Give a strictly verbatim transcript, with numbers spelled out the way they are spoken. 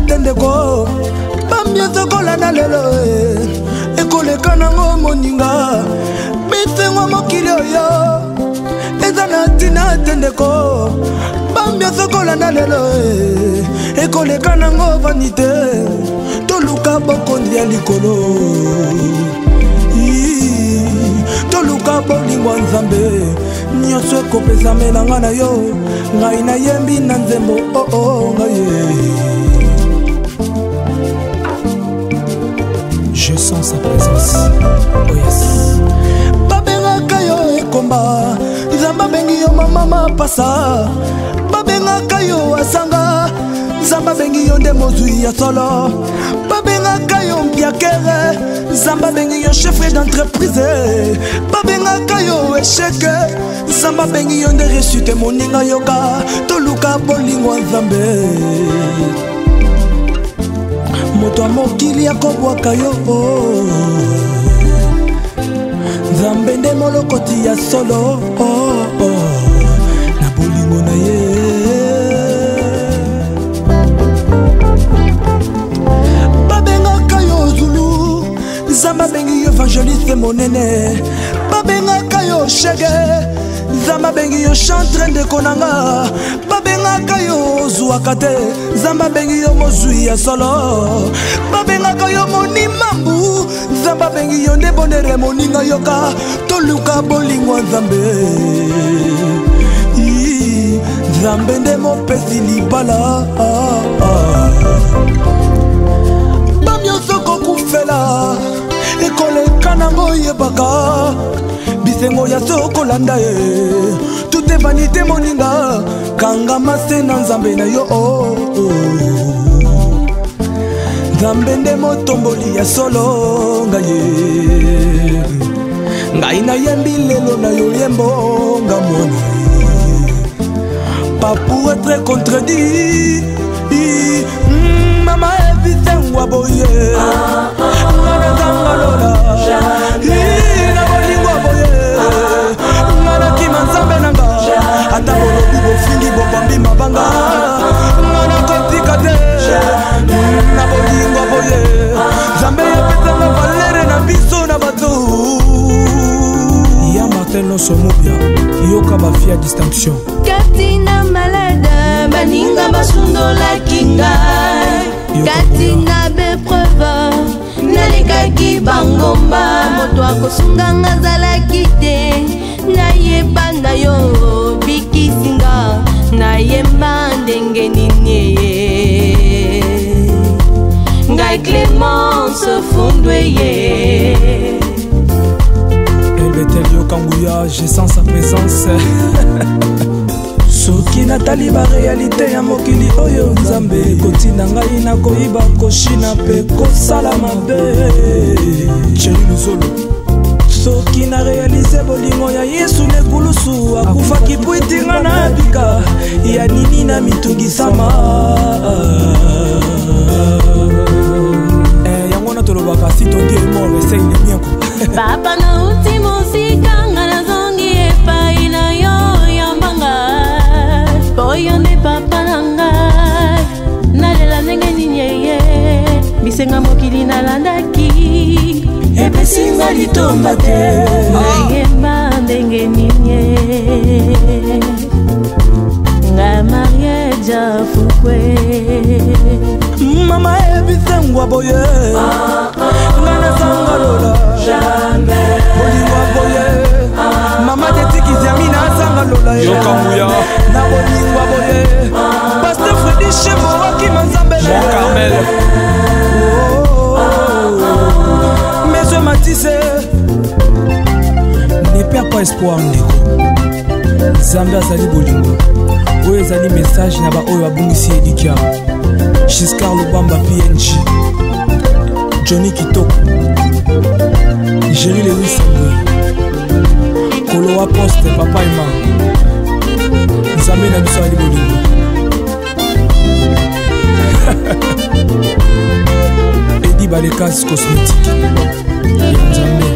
tendeko bambia sokola na lelo ekoleka nango moninga bisengo mokili oyo eza na tina tendeko bambia sokola na lelo ekoleka nango vanité toluka bokondi ya likolo toluka bolingo nzambe nyonso ekopesa melanga na yo ngai nayembi na nzembo oo ngai. Je sens sa présence. Oh yes. Babengaka yo ekomba nzamba bengi yo mama pasa babengaka yo asanga nzamba bengi yo nde mozwi ya solo babengaka yo mpiakere nzamba bengi yo chef d'entreprise babengaka yo esheke nzamba bengi yo nde resute moninga yoka toluka bolingo nzambe moto a mokili akobwaka yo nzambe nde molokoti ya solo na bolingo na ye babengaka yo zulu nzambe bengi yo evangeliste monene babengaka yo shege nzambe bengi yo chantre ndeko nanga babengaka yo zuwaka te nzambe bengi yo mozwi ya solo babengaka yo monimambu nzambe bengi yo nde bonere moninga yoka toluka bolingo nzambe nzambe nde mopesi libala bamionso kokufela ekoleka nango yebaka bisengo ya sokolanda ye toute vanité moninga kanga mase na nzambe na yo nzambe nde motomboli ya solo ngai ye ngai nayembi lelo na yo yembo nga moni pas pour être contredit mama ebisengo boye ngana zanga lola na bolingo boye ngana kima nzambe nanga ata bolobi bofingi bobambi mabanga ngana kotika te na bolingo boye nzambe yepesanga valere na biso na bato ya Martin Loso Mobia yoka bafia distinction katina malade baninga basundolaki ngai katina bepreuve nalekaki bangomba moto akosunganga azalaki te nayeba na yo bikisinga nayemba ndenge nini ngai Clémence Fundweye Elbetel Yokanguya, je sens sa présence soki natali ba réalité ya mokili oyo nzambe kotina ngai na koyiba koshina pe kosala mabe Chéri Luzolo soki na réalize bolingo ya Yesu nekulusu akufaki po etinga na bika ya nini na mitungisama eh yango na tolobaka si tondi emo essaye le bien ko papa na ultimo sikanga na zongi epai na yo yambanga boyo ne papa nanga nalela ndenge nini ye bisenga mokili nalandaki epesinga litomba te nayemba ndenge nini nga Marie Fukwe mama ebisengwa boye ngana zanga lola bolingwa boye mama tetikizamina zanga lola yokanguya na bolingwa boye pasteur Freddy Chebo wakima nzambe Mon Carmel Maison Matisse ne perds pas espoir ndeko nzambe azali bolingo oyo ezali message na ba oyo abungisi Edikia Giscard Lubamba P N G Johnny Kitoko Jerry Lewis Koloa Poste Papa Ima nzambe na biso ali bolingo Edi Balekas cosmétique nzambe